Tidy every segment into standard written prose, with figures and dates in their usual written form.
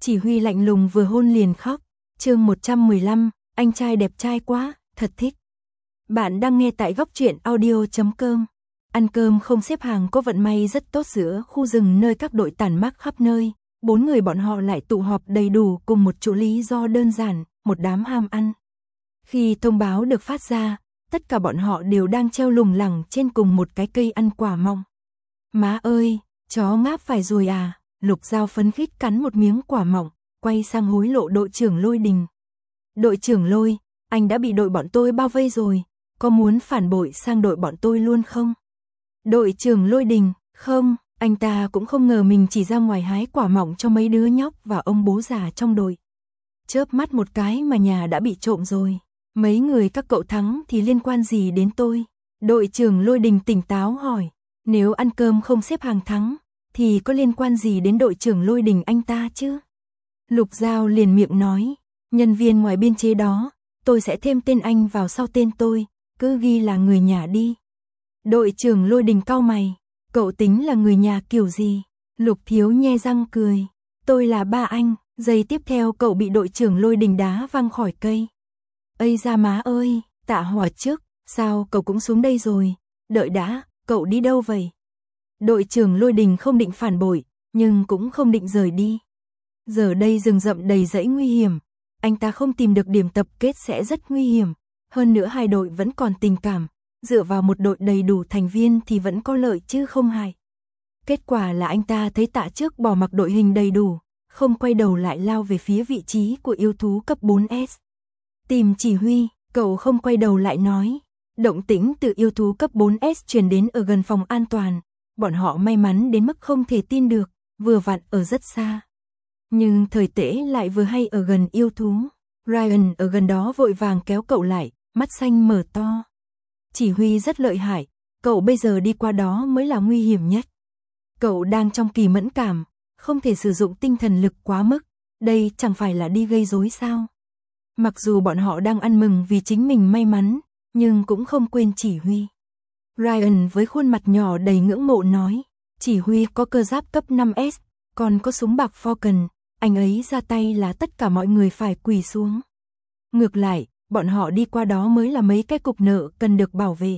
Chỉ Huy lạnh lùng vừa hôn liền khóc. Chương 115, anh trai đẹp trai quá, thật thích. Bạn đang nghe tại góc truyện audio.com. Ăn cơm không xếp hàng có vận may rất tốt giữa khu rừng nơi các đội tản mát khắp nơi. 4 người bọn họ lại tụ họp đầy đủ cùng một chỗ lý do đơn giản, một đám ham ăn. Khi thông báo được phát ra, tất cả bọn họ đều đang treo lủng lẳng trên cùng một cái cây ăn quả mọng. Má ơi, chó ngáp phải rồi à? Lục Giao phấn khích cắn một miếng quả mọng, quay sang hối lộ đội trưởng Lôi Đình. Đội trưởng Lôi, anh đã bị đội bọn tôi bao vây rồi, có muốn phản bội sang đội bọn tôi luôn không? Đội trưởng Lôi Đình, không, anh ta cũng không ngờ mình chỉ ra ngoài hái quả mọng cho mấy đứa nhóc và ông bố già trong đội. Chớp mắt một cái mà nhà đã bị trộm rồi. Mấy người các cậu thắng thì liên quan gì đến tôi? Đội trưởng Lôi Đình tỉnh táo hỏi. Nếu ăn cơm không xếp hàng thắng, thì có liên quan gì đến đội trưởng Lôi Đình anh ta chứ? Lục Giao liền miệng nói. Nhân viên ngoài biên chế đó, tôi sẽ thêm tên anh vào sau tên tôi, cứ ghi là người nhà đi. Đội trưởng Lôi Đình cau mày. Cậu tính là người nhà kiểu gì? Lục Thiếu nhe răng cười. Tôi là ba anh. Giây tiếp theo cậu bị đội trưởng Lôi Đình đá văng khỏi cây. Ây da má ơi, Tạ Hỏa trước, sao cậu cũng xuống đây rồi? Đợi đã, cậu đi đâu vậy? Đội trưởng Lôi Đình không định phản bội, nhưng cũng không định rời đi. Giờ đây rừng rậm đầy rẫy nguy hiểm, anh ta không tìm được điểm tập kết sẽ rất nguy hiểm. Hơn nữa hai đội vẫn còn tình cảm, dựa vào một đội đầy đủ thành viên thì vẫn có lợi chứ không hại. Kết quả là anh ta thấy Tạ trước bỏ mặc đội hình đầy đủ, không quay đầu lại lao về phía vị trí của yêu thú cấp 4S. Tìm Chỉ Huy, cậu không quay đầu lại nói. Động tĩnh từ yêu thú cấp 4S truyền đến ở gần phòng an toàn. Bọn họ may mắn đến mức không thể tin được, vừa vặn ở rất xa. Nhưng thời tễ lại vừa hay ở gần yêu thú. Ryan ở gần đó vội vàng kéo cậu lại, mắt xanh mở to. Chỉ Huy rất lợi hại, cậu bây giờ đi qua đó mới là nguy hiểm nhất. Cậu đang trong kỳ mẫn cảm, không thể sử dụng tinh thần lực quá mức, đây chẳng phải là đi gây rối sao? Mặc dù bọn họ đang ăn mừng vì chính mình may mắn, nhưng cũng không quên Chỉ Huy. Ryan với khuôn mặt nhỏ đầy ngưỡng mộ nói, Chỉ Huy có cơ giáp cấp 5S, còn có súng bạc Falcon, anh ấy ra tay là tất cả mọi người phải quỳ xuống. Ngược lại, bọn họ đi qua đó mới là mấy cái cục nợ cần được bảo vệ.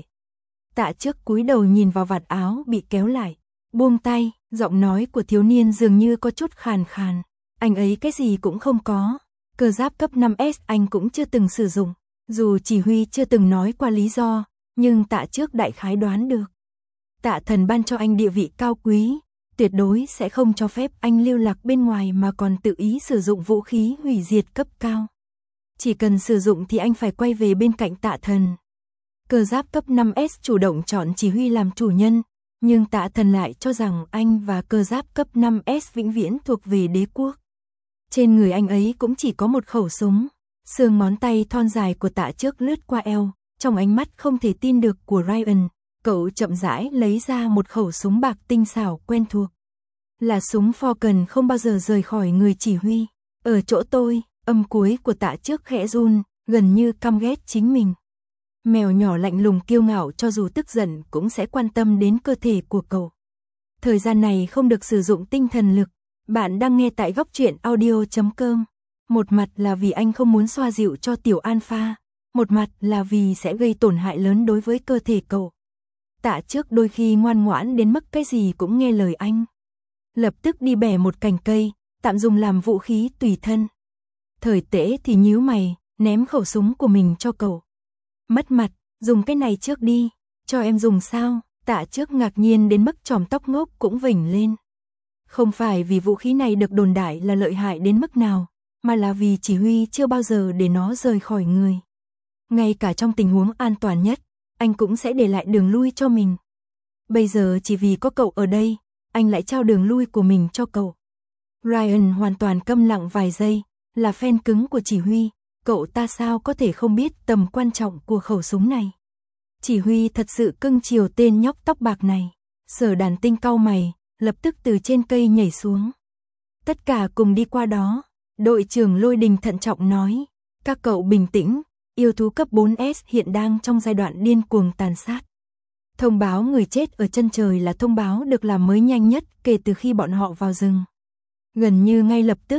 Tạ trước cúi đầu nhìn vào vạt áo bị kéo lại, buông tay, giọng nói của thiếu niên dường như có chút khàn khàn. Anh ấy cái gì cũng không có. Cơ giáp cấp 5S anh cũng chưa từng sử dụng. Dù Chỉ Huy chưa từng nói qua lý do, nhưng Tạ trước đại khái đoán được. Tạ thần ban cho anh địa vị cao quý, tuyệt đối sẽ không cho phép anh lưu lạc bên ngoài mà còn tự ý sử dụng vũ khí hủy diệt cấp cao. Chỉ cần sử dụng thì anh phải quay về bên cạnh Tạ thần. Cơ giáp cấp 5S chủ động chọn Chỉ Huy làm chủ nhân, nhưng Tạ thần lại cho rằng anh và cơ giáp cấp 5S vĩnh viễn thuộc về đế quốc. Trên người anh ấy cũng chỉ có một khẩu súng. Xương ngón tay thon dài của Tạ trước lướt qua eo, trong ánh mắt không thể tin được của Ryan, cậu chậm rãi lấy ra một khẩu súng bạc tinh xảo quen thuộc. Là súng Falcon không bao giờ rời khỏi người Chỉ Huy. Ở chỗ tôi, âm cuối của Tạ trước khẽ run, gần như căm ghét chính mình. Mèo nhỏ lạnh lùng kiêu ngạo cho dù tức giận cũng sẽ quan tâm đến cơ thể của cậu. Thời gian này không được sử dụng tinh thần lực. Bạn đang nghe tại góc truyện audio.com. Một mặt là vì anh không muốn xoa dịu cho tiểu alpha, một mặt là vì sẽ gây tổn hại lớn đối với cơ thể cậu. Tạ trước đôi khi ngoan ngoãn đến mức cái gì cũng nghe lời anh. Lập tức đi bẻ một cành cây, tạm dùng làm vũ khí tùy thân. Thời tễ thì nhíu mày, ném khẩu súng của mình cho cậu. Mất mặt, dùng cái này trước đi, cho em dùng sao? Tạ trước ngạc nhiên đến mức chòm tóc ngốc cũng vểnh lên. Không phải vì vũ khí này được đồn đại là lợi hại đến mức nào, mà là vì Chỉ Huy chưa bao giờ để nó rời khỏi người. Ngay cả trong tình huống an toàn nhất, anh cũng sẽ để lại đường lui cho mình. Bây giờ chỉ vì có cậu ở đây, anh lại trao đường lui của mình cho cậu. Ryan hoàn toàn câm lặng vài giây, là fan cứng của Chỉ Huy, cậu ta sao có thể không biết tầm quan trọng của khẩu súng này. Chỉ Huy thật sự cưng chiều tên nhóc tóc bạc này. Sở Đàn Tinh cau mày, lập tức từ trên cây nhảy xuống. Tất cả cùng đi qua đó. Đội trưởng Lôi Đình thận trọng nói, các cậu bình tĩnh, yêu thú cấp 4S hiện đang trong giai đoạn điên cuồng tàn sát. Thông báo người chết ở chân trời là thông báo được làm mới nhanh nhất kể từ khi bọn họ vào rừng. Gần như ngay lập tức,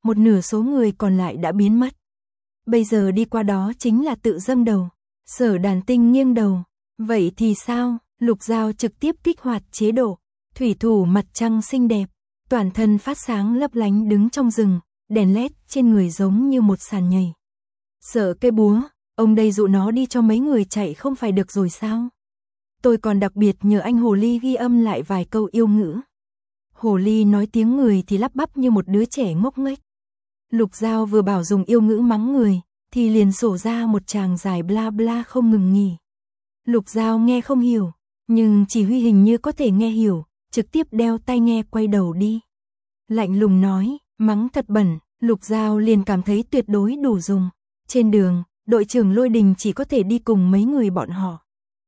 một nửa số người còn lại đã biến mất. Bây giờ đi qua đó chính là tự dâng đầu. Sở Đàn Tinh nghiêng đầu. Vậy thì sao? Lục Giao trực tiếp kích hoạt chế độ. Thủy thủ mặt trăng xinh đẹp, toàn thân phát sáng lấp lánh đứng trong rừng, đèn led trên người giống như một sàn nhảy. Sợ cây búa, ông đây dụ nó đi cho mấy người chạy không phải được rồi sao? Tôi còn đặc biệt nhờ anh Hồ Ly ghi âm lại vài câu yêu ngữ. Hồ Ly nói tiếng người thì lắp bắp như một đứa trẻ ngốc nghếch. Lục Giao vừa bảo dùng yêu ngữ mắng người, thì liền sổ ra một tràng dài bla bla không ngừng nghỉ. Lục Giao nghe không hiểu, nhưng chỉ huy hình như có thể nghe hiểu, trực tiếp đeo tai nghe quay đầu đi. Lạnh lùng nói, mắng thật bẩn, Lục Giao liền cảm thấy tuyệt đối đủ dùng. Trên đường, đội trưởng Lôi Đình chỉ có thể đi cùng mấy người bọn họ.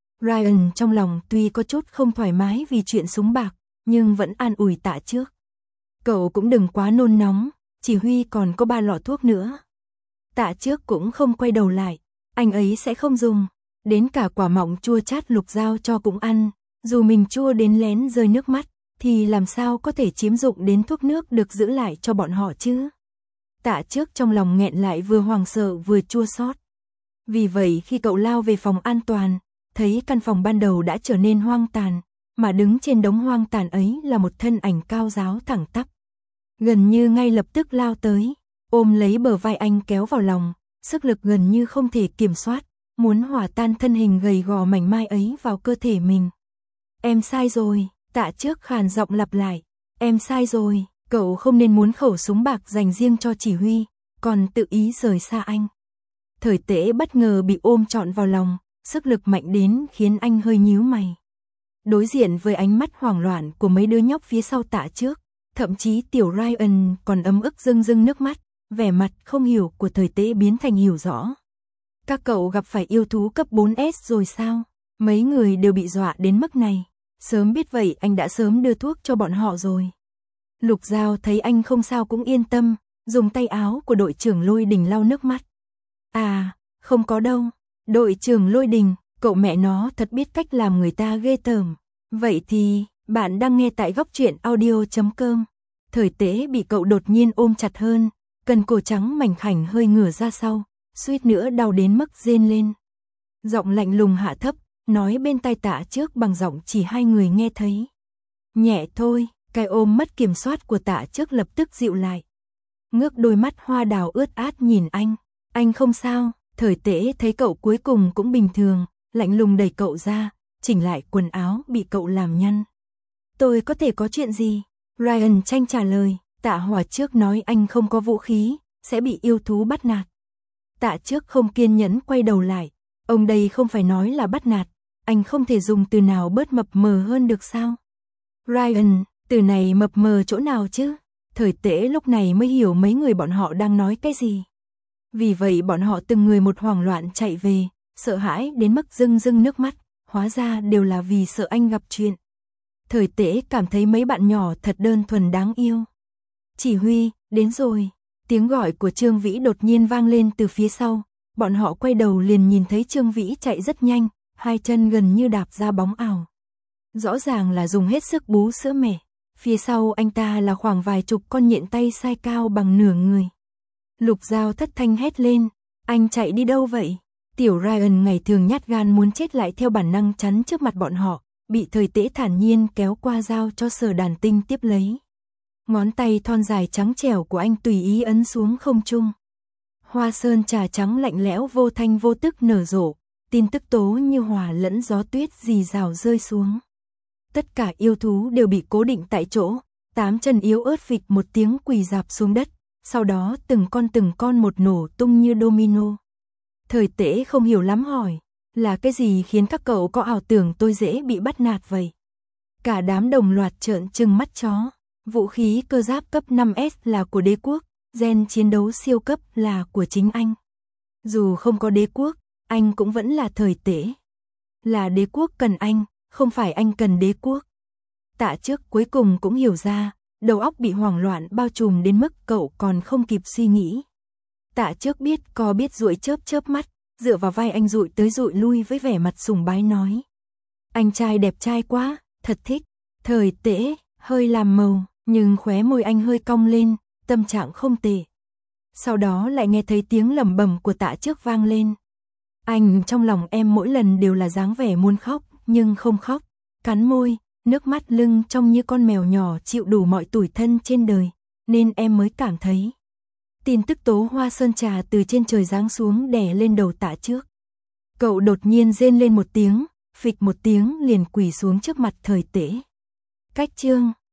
Ryan trong lòng tuy có chút không thoải mái vì chuyện súng bạc, nhưng vẫn an ủi Tạ Trước. Cậu cũng đừng quá nôn nóng, chỉ huy còn có 3 lọ thuốc nữa. Tạ Trước cũng không quay đầu lại, anh ấy sẽ không dùng. Đến cả quả mọng chua chát Lục Giao cho cũng ăn, dù mình chua đến lén rơi nước mắt, thì làm sao có thể chiếm dụng đến thuốc nước được giữ lại cho bọn họ chứ? Tạ Trước trong lòng nghẹn lại vừa hoảng sợ vừa chua xót. Vì vậy khi cậu lao về phòng an toàn, thấy căn phòng ban đầu đã trở nên hoang tàn, mà đứng trên đống hoang tàn ấy là một thân ảnh cao ráo thẳng tắp. Gần như ngay lập tức lao tới, ôm lấy bờ vai anh kéo vào lòng, sức lực gần như không thể kiểm soát, muốn hòa tan thân hình gầy gò mảnh mai ấy vào cơ thể mình. Em sai rồi, Tạ Trước khàn giọng lặp lại, em sai rồi, cậu không nên muốn khẩu súng bạc dành riêng cho chỉ huy, còn tự ý rời xa anh. Thời Tế bất ngờ bị ôm trọn vào lòng, sức lực mạnh đến khiến anh hơi nhíu mày. Đối diện với ánh mắt hoảng loạn của mấy đứa nhóc phía sau Tạ Trước, thậm chí tiểu Ryan còn ấm ức rưng rưng nước mắt, vẻ mặt không hiểu của Thời Tế biến thành hiểu rõ. Các cậu gặp phải yêu thú cấp 4S rồi sao? Mấy người đều bị dọa đến mức này. Sớm biết vậy anh đã sớm đưa thuốc cho bọn họ rồi. Lục Giao thấy anh không sao cũng yên tâm, dùng tay áo của đội trưởng Lôi Đình lau nước mắt. À, không có đâu. Đội trưởng Lôi Đình, cậu mẹ nó thật biết cách làm người ta ghê tởm. Vậy thì, bạn đang nghe tại góc truyện audio.com. Thời Tế bị cậu đột nhiên ôm chặt hơn, cần cổ trắng mảnh khảnh hơi ngửa ra sau, suýt nữa đau đến mức rên lên. Giọng lạnh lùng hạ thấp, nói bên tai Tạ Trước bằng giọng chỉ hai người nghe thấy. Nhẹ thôi, cái ôm mất kiểm soát của Tạ Trước lập tức dịu lại. Ngước đôi mắt hoa đào ướt át nhìn anh không sao. Thời Tế thấy cậu cuối cùng cũng bình thường, lạnh lùng đẩy cậu ra, chỉnh lại quần áo bị cậu làm nhăn. Tôi có thể có chuyện gì? Ryan tranh trả lời, Tạ Hòa Trước nói anh không có vũ khí, sẽ bị yêu thú bắt nạt. Tạ Trước không kiên nhẫn quay đầu lại, ông đây không phải nói là bắt nạt, anh không thể dùng từ nào bớt mập mờ hơn được sao? Ryan, từ này mập mờ chỗ nào chứ? Thời Tế lúc này mới hiểu mấy người bọn họ đang nói cái gì. Vì vậy bọn họ từng người một hoảng loạn chạy về, sợ hãi đến mức rưng rưng nước mắt, hóa ra đều là vì sợ anh gặp chuyện. Thời Tế cảm thấy mấy bạn nhỏ thật đơn thuần đáng yêu. Chỉ huy, đến rồi. Tiếng gọi của Trương Vĩ đột nhiên vang lên từ phía sau, bọn họ quay đầu liền nhìn thấy Trương Vĩ chạy rất nhanh, hai chân gần như đạp ra bóng ảo. Rõ ràng là dùng hết sức bú sữa mẹ, phía sau anh ta là khoảng vài chục con nhện tay sai cao bằng nửa người. Lục Giao thất thanh hét lên, anh chạy đi đâu vậy? Tiểu Ryan ngày thường nhát gan muốn chết lại theo bản năng chắn trước mặt bọn họ, bị Thời Tế thản nhiên kéo qua giao cho Sở Đàn Tinh tiếp lấy. Ngón tay thon dài trắng trẻo của anh tùy ý ấn xuống không trung. Hoa sơn trà trắng lạnh lẽo vô thanh vô tức nở rộ, tin tức tố như hòa lẫn gió tuyết rì rào rơi xuống. Tất cả yêu thú đều bị cố định tại chỗ, 8 chân yếu ớt phịch một tiếng quỳ rạp xuống đất, sau đó từng con một nổ tung như domino. Thời Tế không hiểu lắm hỏi, là cái gì khiến các cậu có ảo tưởng tôi dễ bị bắt nạt vậy? Cả đám đồng loạt trợn trừng mắt chó. Vũ khí cơ giáp cấp 5S là của đế quốc, gen chiến đấu siêu cấp là của chính anh. Dù không có đế quốc, anh cũng vẫn là Thời Tế. Là đế quốc cần anh, không phải anh cần đế quốc. Tạ Trước cuối cùng cũng hiểu ra, đầu óc bị hoảng loạn bao trùm đến mức cậu còn không kịp suy nghĩ. Tạ Trước biết dụi chớp mắt, dựa vào vai anh dụi tới dụi lui với vẻ mặt sùng bái nói. Anh trai đẹp trai quá, thật thích. Thời Tế hơi làm màu, nhưng khóe môi anh hơi cong lên, tâm trạng không tệ. Sau đó lại nghe thấy tiếng lẩm bẩm của Tạ Trước vang lên. Anh trong lòng em mỗi lần đều là dáng vẻ muốn khóc, nhưng không khóc. Cắn môi, nước mắt lưng trông như con mèo nhỏ chịu đủ mọi tủi thân trên đời, nên em mới cảm thấy. Tin tức tố hoa sơn trà từ trên trời giáng xuống đè lên đầu Tạ Trước. Cậu đột nhiên rên lên một tiếng, phịch một tiếng liền quỳ xuống trước mặt Thời Tễ. Cách chương